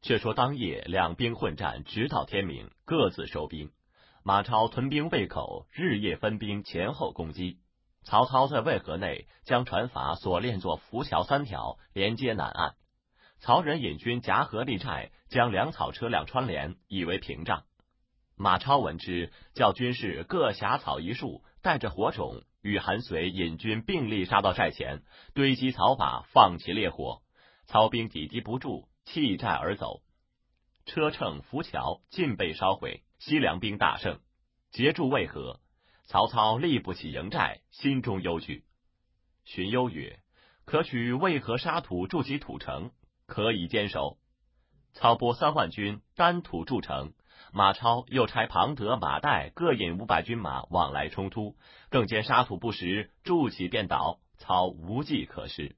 却说当夜两兵混战，直到天明，各自收兵。马超屯兵渭口，日夜分兵前后攻击。曹操在渭河内将船筏锁链作浮桥3条，连接南岸。曹仁引军夹河立寨，将粮草车辆穿连，以为屏障。马超闻之，叫军士各挟草一束，带着火种，与韩遂引军并力杀到寨前，堆积草把，放起烈火。曹兵抵敌不住，弃寨而走。车乘浮桥尽被烧毁，西凉兵大胜，截住渭河。曹操立不起营寨，心中忧惧。荀攸曰：可取渭河沙土筑起土城，可以坚守。操拨3万军单土筑城，马超又差庞德、马岱各引500军马往来冲突，更见沙土不实，筑起便倒，操无计可施。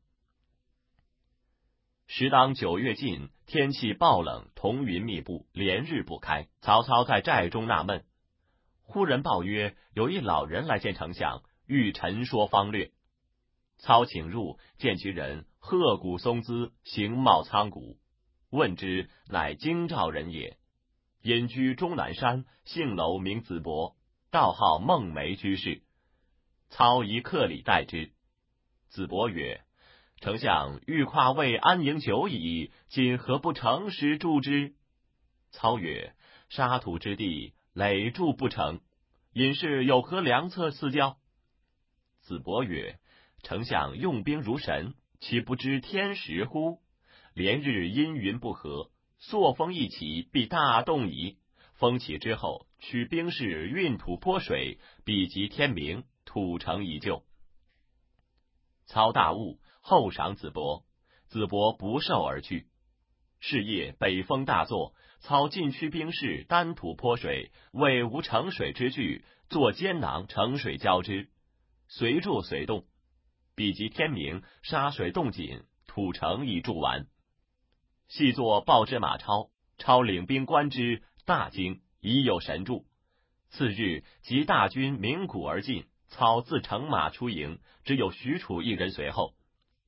时当9月尽，天气暴冷，彤云密布，连日不开。曹操在寨中纳闷，忽人报曰：有一老人来见丞相，欲陈说方略。操请入，见其人鹤骨松姿，形貌苍古。问之，乃京兆人也，隐居终南山，姓楼，名子伯，道号孟梅居士。操以客礼待之。子伯曰：丞相欲跨渭安营久矣，今何不诚实筑之？操曰：沙土之地，垒筑不成，隐士有何良策赐教？子伯曰：丞相用兵如神，岂不知天时乎？连日阴云不和，朔风一起，必大动矣。风起之后，取兵士运土泼水，必及天明，土城已就。操大悟，后赏子伯。子伯不受而去。是夜北风大作，操尽驱兵士单土泼水，为无盛水之具，作坚囊盛水浇之，随筑随动。比及天明，沙水动紧，土城已筑完。细作报之马超，超领兵观之，大惊，已有神助。次日，即大军鸣鼓而进，操自乘马出营，只有许褚一人随后。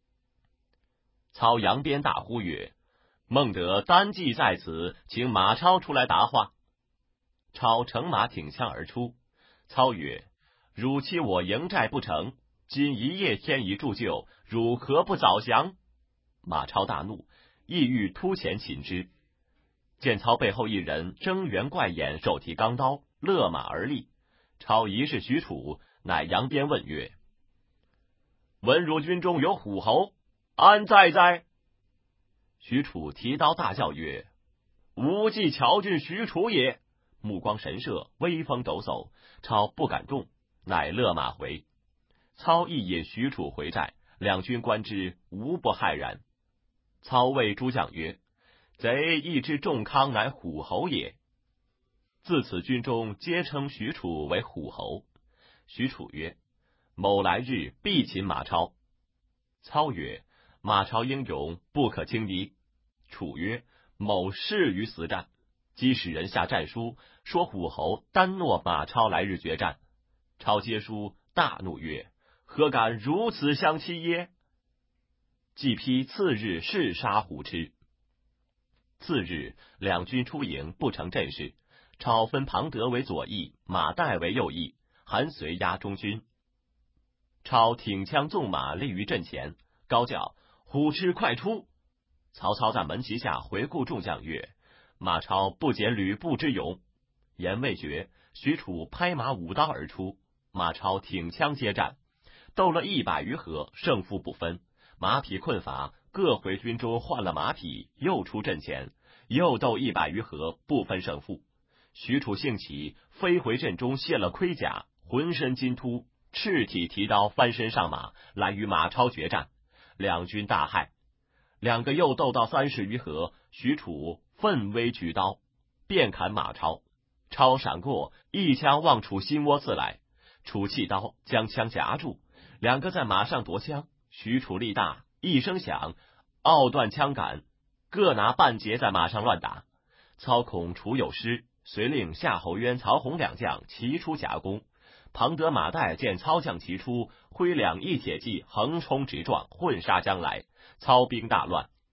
操扬鞭大呼曰：孟德单骑在此，请马超出来答话。超乘马挺枪而出。操曰：汝欺我营寨不成，今一夜天已铸就，汝何不早降？马超大怒，意欲突前擒之。见操背后一人睁圆怪眼，手提钢刀，勒马而立。超疑是许褚，乃扬鞭问曰：闻汝军中有虎侯，安在哉？许褚提刀大叫曰：吾即乔郡许褚也！目光神射，威风抖擞。超不敢动，乃勒马回。操亦引许褚回寨，两军观之，无不骇然。操谓诸将曰：贼亦知仲康乃虎侯也。自此军中皆称许褚为虎侯。许褚曰：某来日必擒马超。操曰：马超英勇，不可轻敌。楚曰：某誓于死战。即使人下战书，说虎侯单诺马超来日决战。超接书，大怒曰：何敢如此相欺耶？即批次日誓杀虎痴。次日，两军出营，不成阵势。超分庞德为左翼，马岱为右翼，韩遂压中军。超挺枪纵马立于阵前，高叫：虎痴快出！曹操在门旗下回顾众将曰：马超不减吕布之勇。言未绝，许褚拍马舞刀而出，马超挺枪接战，斗了100余合，胜负不分。马匹困乏，各回军中换了马匹，又出阵前，又斗100余合，不分胜负。许褚兴起，飞回阵中卸了盔甲，浑身金突，赤体提刀翻身上马，来与马超决战。两军大骇。两个又斗到30余合，许褚奋威举刀，便砍马超。超闪过，一枪往楚心窝刺来。楚弃刀，将枪夹住，两个在马上夺枪。许褚力大，一声响，拗断枪杆，各拿半截在马上乱打。操恐楚有失，遂令夏侯渊、曹洪两将齐出夹攻。庞德、马岱见操将齐出，挥两翼铁骑横冲直撞，混杀将来。操兵大乱。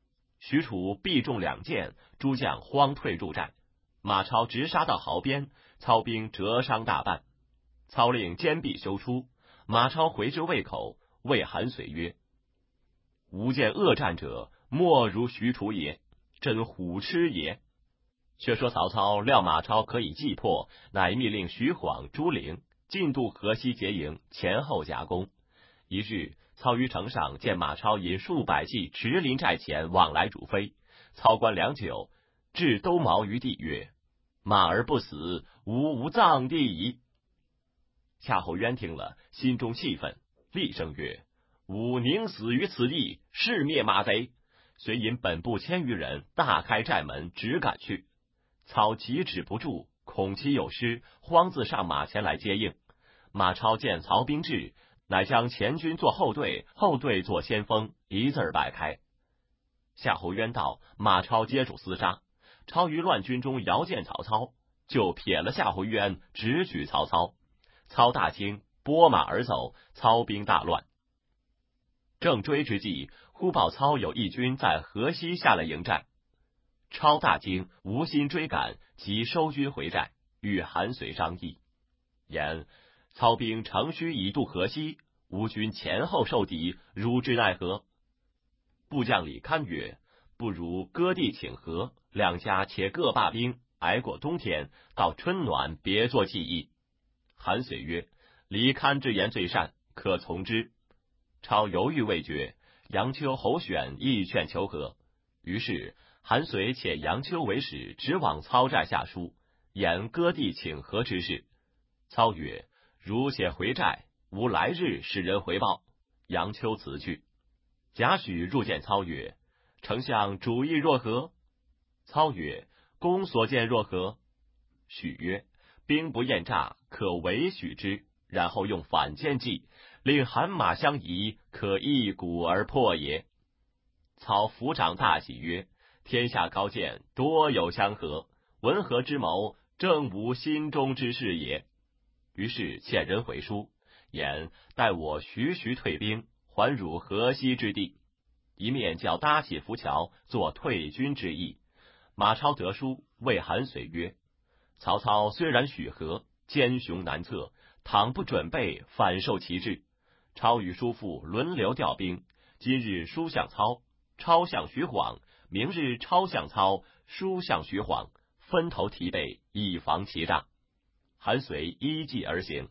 许褚必中2箭，诸将慌退入寨。马超直杀到壕边，操兵折伤大半。操令坚壁休出，马超回至渭口，谓韩遂曰：吾见恶战者，莫如许褚也，真虎痴也。却说曹操料马超可以计破，乃密令徐晃、朱灵进渡河西结营，前后夹攻。一日，操于城上见马超引数百骑驰临寨前，往来如飞。操观良久，置兜矛于地，曰：马儿不死，吾无葬地矣。夏侯渊听了，心中气愤，厉声曰：吾宁死于此地，誓灭马贼。遂引本部1000余人，大开寨门，直赶去。操急止不住，恐其有失，慌自上马前来接应。马超见曹兵至，乃将前军做后队，后队做先锋，一字摆开。夏侯渊道，马超接住厮杀。超于乱军中遥见曹操，就撇了夏侯渊，直取曹操。操大惊，拨马而走，操兵大乱。正追之际，忽报操有一军在河西下了营寨。超大惊，无心追赶，即收军回寨，与韩遂商议，言操兵乘虚已渡河西，吾军前后受敌，汝之奈何？部将李堪曰：不如割地请和，两家且各罢兵，挨过冬天，到春暖别作计议。韩遂曰：李堪之言最善，可从之。超犹豫未决，杨秋、侯选亦劝求和。于是韩遂遣杨秋为使，直往操寨下书，言割地请和之事。操曰：如且回寨，吾来日使人回报。杨秋辞去。贾诩入见操曰：丞相主意若何？操曰：公所见若何？许曰：兵不厌诈，可为许之，然后用反间计，令韩马相疑，可一鼓而破也。操抚掌大喜曰：天下高见，多有相合，文和之谋，正吾心中之事也。于是遣人回书，言待我徐退兵，还汝河西之地，一面叫搭起浮桥，作退军之意。马超得书，谓韩遂曰：曹操虽然许和，奸雄难测，倘不准备，反受其制。超与叔父轮流调兵，今日叔向操，超向徐晃，明日超向操，叔向徐晃，分头提备，以防其诈。韩遂依计而行。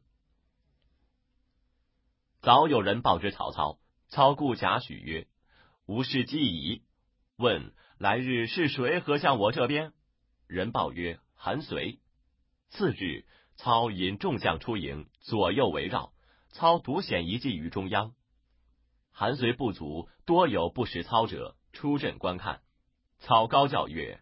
早有人报知曹操，操顾贾诩曰：吾事既矣。问来日是谁何向我这边？人报曰：韩遂。次日，操引众将出营，左右围绕，操独显一计于中央。韩遂部族多有不识操者，出阵观看。操高叫曰：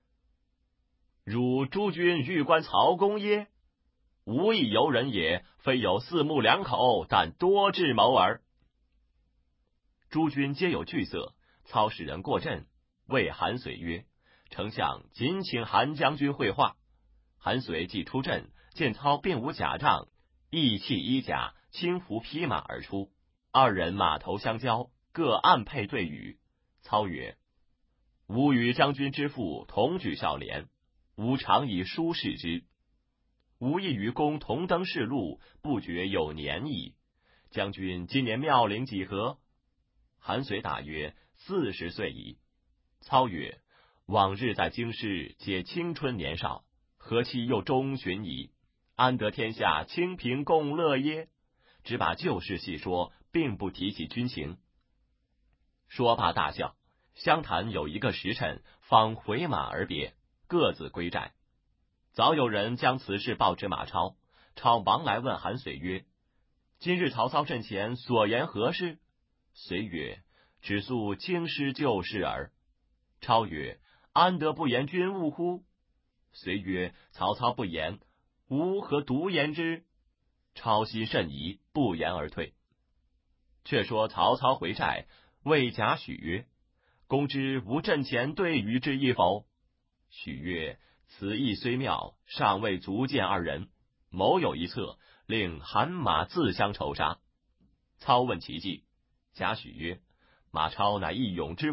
汝诸军欲观曹公耶？无亦由人也，非有4目2口，但多智谋耳。诸军皆有惧色。操使人过阵，谓韩遂曰：丞相谨请韩将军会话。韩遂既出阵，见操并无甲仗，义弃衣甲，轻扶匹马而出。2人马头相交，各按配对语。操曰：吾与将军之父同举孝廉，吾常以书示之。吾亦与公同登仕路，不觉有年矣。将军今年妙龄几何？韩遂答曰：40岁矣。操曰：往日在京师，皆青春年少，何期又中旬矣？安得天下清平共乐耶？只把旧事细说，并不提起军情。说罢大笑。相谈有一个时辰，方回马而别，各自归寨。早有人将此事报知马超，超忙来问韩遂曰：今日曹操阵前所言何事？遂曰：只诉京师旧事耳。超曰：安得不言军务乎？遂曰：曹操不言，吾何独言之？超心甚疑，不言而退。却说曹操回寨，谓贾诩曰：公知吾阵前对语之意否？许曰：此意虽妙，尚未足见2人，谋有一策，令韩马自相仇杀。操问其计。贾诩曰：马超乃一勇之夫，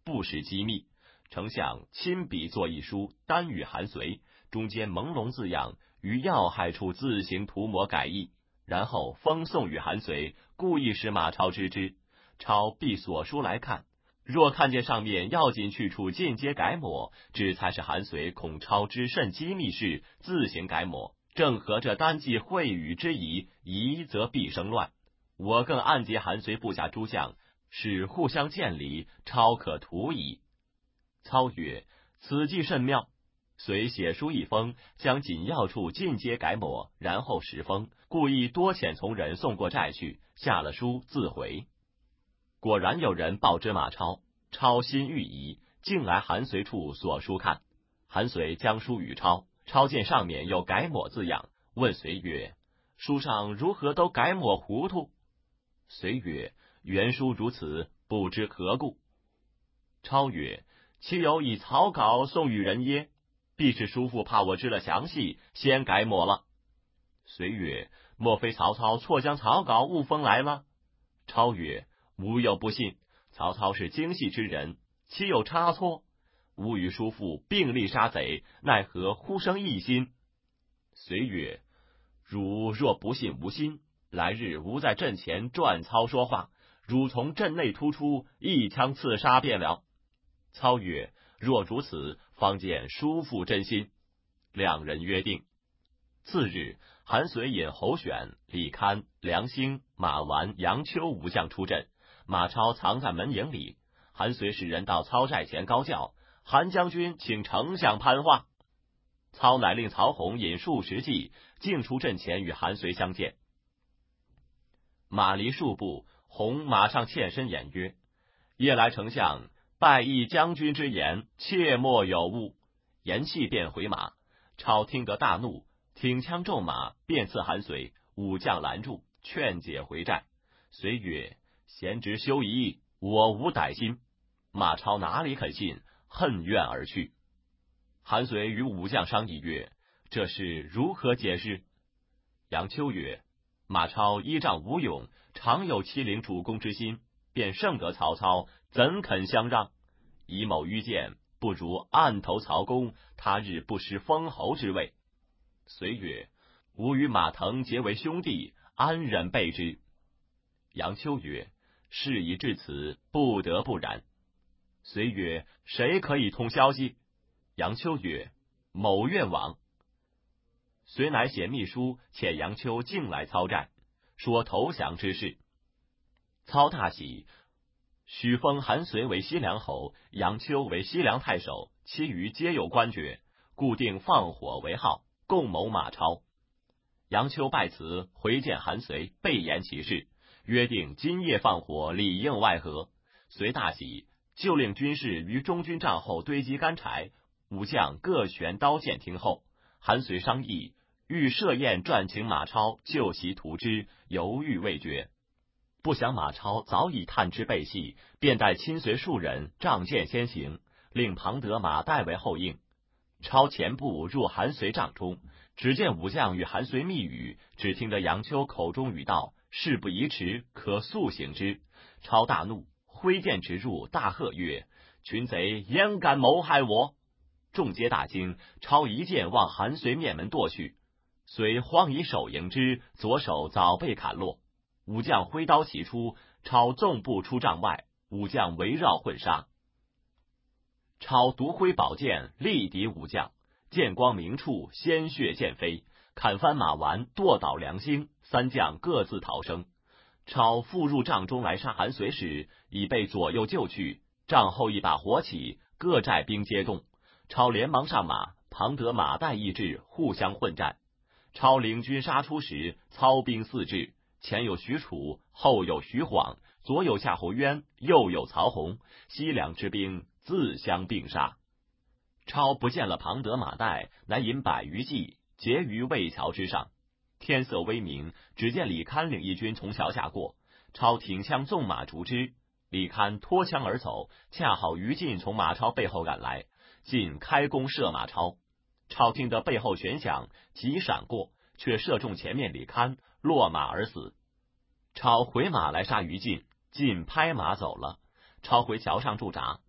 不使机密。丞相亲笔作一书，单与韩遂，中间朦胧字样，于要害处自行涂抹改意，然后封送与韩遂，故意使马超知之。超必所书来看，若看见上面要紧去处尽皆改抹，只才是韩遂恐超知甚机密事，自行改抹，正合着单骑会语之疑，疑则必生乱。我更暗结韩遂部下诸将，使互相见离，超可图矣。操曰：此计甚妙。遂写书一封，将紧要处尽皆改抹，然后时封，故意多遣从人送过寨去，下了书自回。果然有人报知马超，超心欲疑，竟来韩遂处所书看。韩遂将书与超，超见上面有改抹字样，问遂曰：书上如何都改抹糊涂？遂曰：原书如此，不知何故。超曰：岂有以草稿送与人耶？必是叔父怕我知了详细，先改抹了。遂曰：莫非曹操错将草稿误封来了？超曰：吾有不信，曹操是精细之人，岂有差错？吾与叔父并力杀贼，奈何忽生异心？遂曰：汝若不信吾心，来日吾在阵前转操说话，汝从阵内突出，一枪刺杀便了。操曰：若如此，方见叔父真心。两人约定。次日，韩遂引侯选、李堪、梁兴、马玩、杨秋五将出阵，马超藏在门营里。韩遂使人到操寨前高叫：韩将军请丞相攀话。操乃令曹洪引数十骑，径出阵前与韩遂相见。马离数步，洪马上欠身言曰：夜来丞相拜议将军之言，切莫有误。言讫便回马。超听得大怒，挺枪骤马，便刺韩遂，武将拦住，劝解回寨。遂曰：贤侄休疑，我无歹心。马超哪里肯信，恨怨而去。韩遂与武将商议曰：这事如何解释？杨秋曰：马超依仗武勇，常有欺凌主公之心，便胜得曹操，怎肯相让？以某愚见，不如暗投曹公，他日不失封侯之位。遂曰：吾与马腾结为兄弟，安忍背之？杨秋曰：事已至此，不得不然。遂曰：谁可以通消息？杨秋曰：某愿往。遂乃写密书，遣杨秋径来操寨，说投降之事。操大喜，许封韩遂为西凉侯，杨秋为西凉太守，其余皆有官爵，故定放火为号，共谋马超。杨秋拜辞，回见韩遂，备言其事，约定今夜放火，里应外合。遂大喜，就令军士于中军帐后堆积干柴，武将各悬刀剑听候。韩遂商议，欲设宴馔请马超就其图之，犹豫未决。不想马超早已探知背细，便带亲随数人仗剑先行，令庞德、马岱为后应。超前步入韩遂帐中，只见武将与韩遂密语，只听得杨秋口中语道：事不宜迟，可速行之。超大怒，挥剑直入，大喝曰：群贼焉敢谋害我！众皆大惊，超一剑往韩遂面门剁去，遂慌以手迎之，左手早被砍落。武将挥刀齐出，超纵步出帐外，武将围绕混杀。超独挥宝剑力敌武将，剑光明处，鲜血溅飞，砍翻马玩，剁倒梁兴，三将各自逃生。超复入帐中来杀韩遂时，已被左右救去，帐后一把火起，各寨兵皆动。超连忙上马，庞德、马岱亦至，互相混战。超领军杀出时，操兵四至，前有许褚，后有徐晃，左有夏侯渊，右有曹洪，西凉之兵自相并杀。超不见了庞德、马岱，乃引100余骑结于渭桥之上。天色微明，只见李堪领一军从桥下过，超挺枪纵马逐之。李堪脱枪而走，恰好于禁从马超背后赶来，禁开弓射马超。超听得背后旋响，急闪过，却射中前面李堪，落马而死。超回马来杀于禁，禁拍马走了。超回桥上驻扎。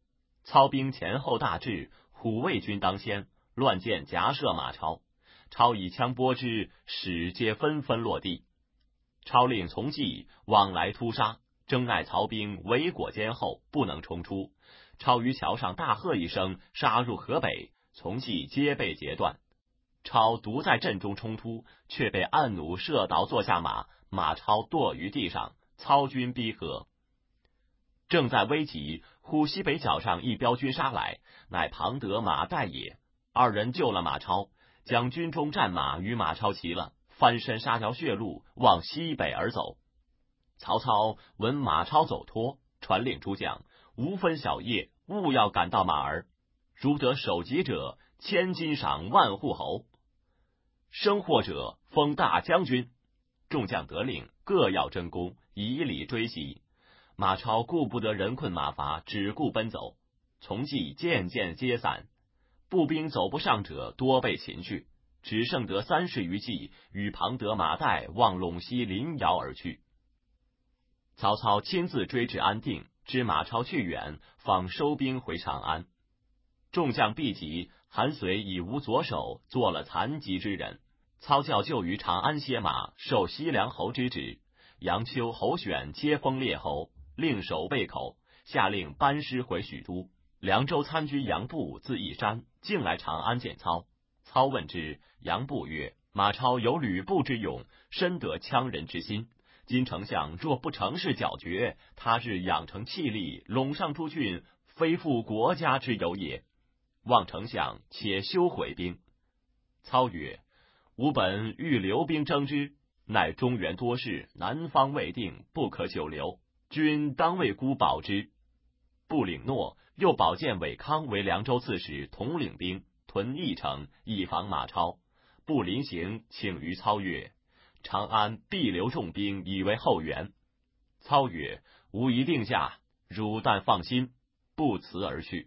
操兵前后大至，虎卫军当先，乱箭夹射马超。超以枪拨之，矢皆纷纷落地。超令从骑往来突杀，争奈曹兵围裹坚厚，不能冲出。超于桥上大喝一声，杀入河北，从骑皆被截断。超独在阵中冲突，却被暗弩射倒，坐下马，马超堕于地上，操军逼合。正在危急，忽西北角上一彪军杀来，乃庞德、马岱也。二人救了马超，将军中战马与马超齐了，翻身杀条血路，往西北而走。曹操闻马超走脱，传令诸将，无分晓夜，务要赶到马儿。如得首级者，千金赏万户侯；生获者，封大将军。众将得令，各要争功，以礼追袭。马超顾不得人困马乏，只顾奔走。从骑渐渐皆散，步兵走不上者多被擒去，只剩得30余骑，与庞德、马岱望陇西临洮而去。曹操亲自追至安定，知马超去远，方收兵回长安。众将毕集，韩遂已无左手，做了残疾之人。操教就于长安歇马，受西凉侯之职。杨秋、侯选皆封列侯，令守备口，下令班师回许都。凉州参军杨步自义山，径来长安见操。操问之，杨步曰：马超有吕布之勇，深得羌人之心。今丞相若不乘势剿绝，他日养成气力，陇上诸郡，非负国家之有也。望丞相且休悔兵。操曰：吾本欲留兵征之，乃中原多事，南方未定，不可久留，君当为孤保之。不领诺，又保荐韦康为凉州刺史，统领兵屯翼城，以防马超。不临行，请于操曰：长安必留重兵，以为后援。操曰：吾一定下，汝但放心。不辞而去。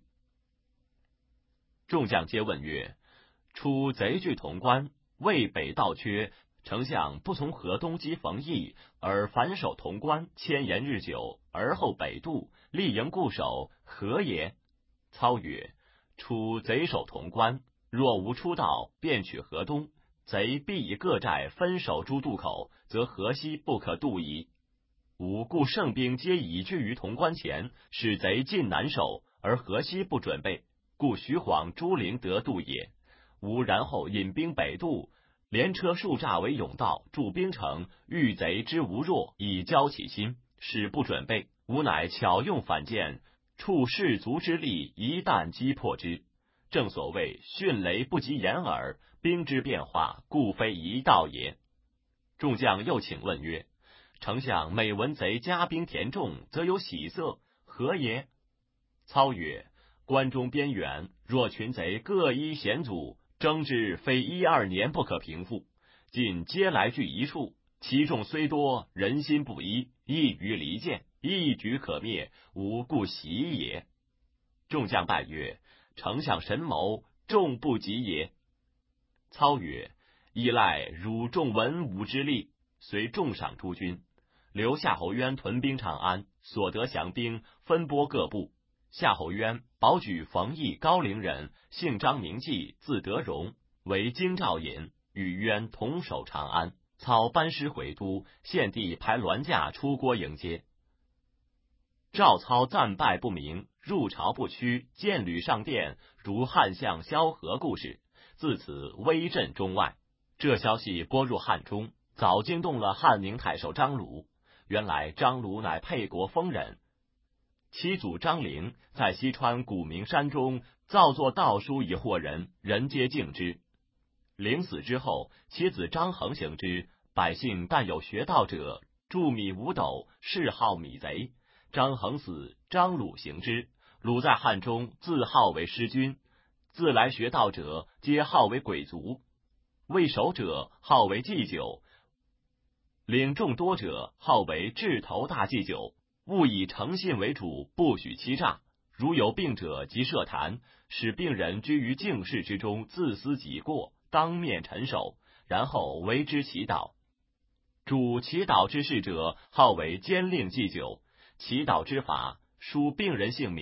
众将皆问曰：初贼据潼关，渭北道缺，丞相不从河东击冯异，而反守潼关，千延日久，而后北渡，立营固守，何也？操曰：初贼守潼关，若无出道，便取河东，贼必以各寨分守诸渡口，则河西不可渡矣。吾故胜兵皆已聚于潼关前，使贼进难守，而河西不准备，故徐晃、朱灵得渡也。吾然后引兵北渡，连车数栅为甬道，筑兵城，遇贼之无弱，以交其心，使不准备。吾乃巧用反间，处士卒之力，一旦击破之。正所谓迅雷不及掩耳，兵之变化，故非一道也。众将又请问曰：丞相每闻贼加兵填众，则有喜色，何也？操曰：关中边远，若群贼各依险阻，争之非1-2年不可平复。今皆来聚一处，其众虽多，人心不一，易于离间，一举可灭，吾故喜也。众将拜曰：丞相神谋，众不及也。操曰：依赖汝众文武之力，虽重赏诸军。留夏侯渊屯兵长安，所得降兵分拨各部。夏侯渊保举冯异高陵人，姓张名纪，字德荣，为京兆尹，与渊同守长安。操班师回都，献帝排銮驾出郭迎接。赵操战败不明，入朝不趋，见履上殿，如汉相萧何故事，自此威震中外。这消息播入汉中，早惊动了汉宁太守张鲁。原来张鲁乃沛国丰人，其祖张陵在西川古名山中造作道书以惑人，人皆敬之。陵死之后，其子张衡行之，百姓但有学道者，铸米5斗，谥号米贼。张衡死，张鲁行之。鲁在汉中自号为师君，自来学道者皆号为鬼卒，未守者号为祭酒，领众多者号为治头大祭酒。务以诚信为主，不许欺诈。如有病者即设坛，使病人居于静室之中，自思己过，当面陈首，然后为之祈祷。主祈祷之事者，号为监令祭酒。祈祷之法，书病人姓名，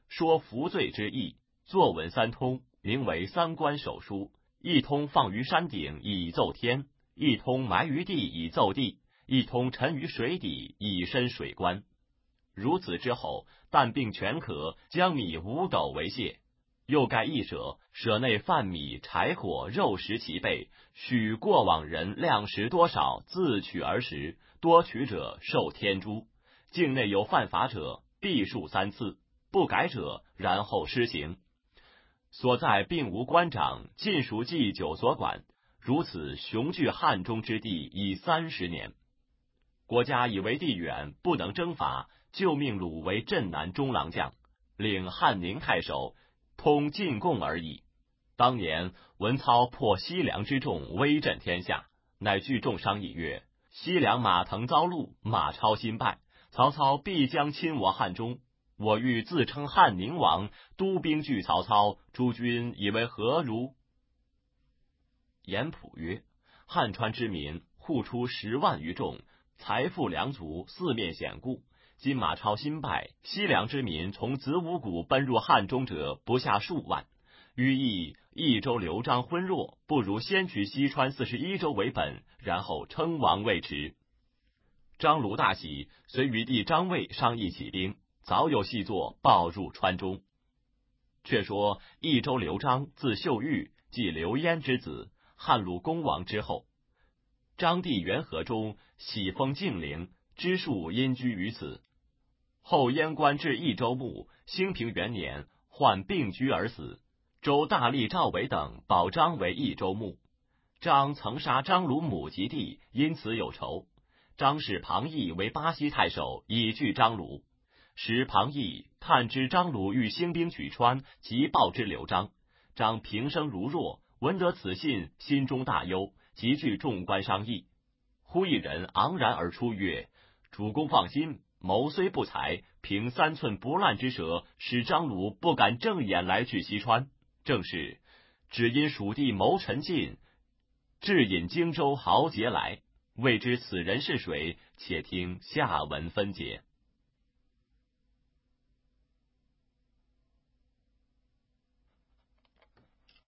说服罪之意，作文3通，名为3官手书，一通放于山顶以奏天，一通埋于地以奏地，一通沉于水底以申水官。如此之后，但病全可，将米5斗为谢。又盖议者，舍内饭米、柴火、肉食其备，许过往人量食多少，自取而食，多取者受天诛。境内有犯法者，必数3次，不改者，然后施行。所在并无官长，尽属祭酒所管。如此雄踞汉中之地已30年。国家以为地远，不能征伐，就命鲁为镇南中郎将，领汉宁太守，通进贡而已。当年文操破西凉之众，威震天下，乃据众商议曰：西凉马腾遭戮，马超新败，曹操必将侵我汉中。我欲自称汉宁王，督兵拒曹操，诸君以为何如？严普曰：汉川之民户出10万余众，财富良足，四面险固。今马超新败，西凉之民从子午谷奔入汉中者不下数万。予以益州刘璋昏弱，不如先取西川41州为本，然后称王未迟。张鲁大喜，随余弟张卫商议起兵，早有细作报入川中。却说益州刘璋字秀玉，即刘焉之子，汉鲁恭王之后。张帝元和中，喜封晋陵，知数因居于此。后燕官至益州牧，兴平元年，患病居而死。周大力赵伟等保张为益州牧。张曾杀张鲁母及弟，因此有仇。张使庞毅为巴西太守，以拒张鲁。时庞毅探知张鲁欲兴兵取川，即报之刘璋。张平生如弱，闻得此信，心中大忧，即聚众官商议。忽一人昂然而出曰：主公放心，谋虽不才，凭3寸不烂之舌，使张鲁不敢正眼来取西川。正是只因蜀地谋臣尽，至引荆州豪杰来。未知此人是谁？且听下文分解。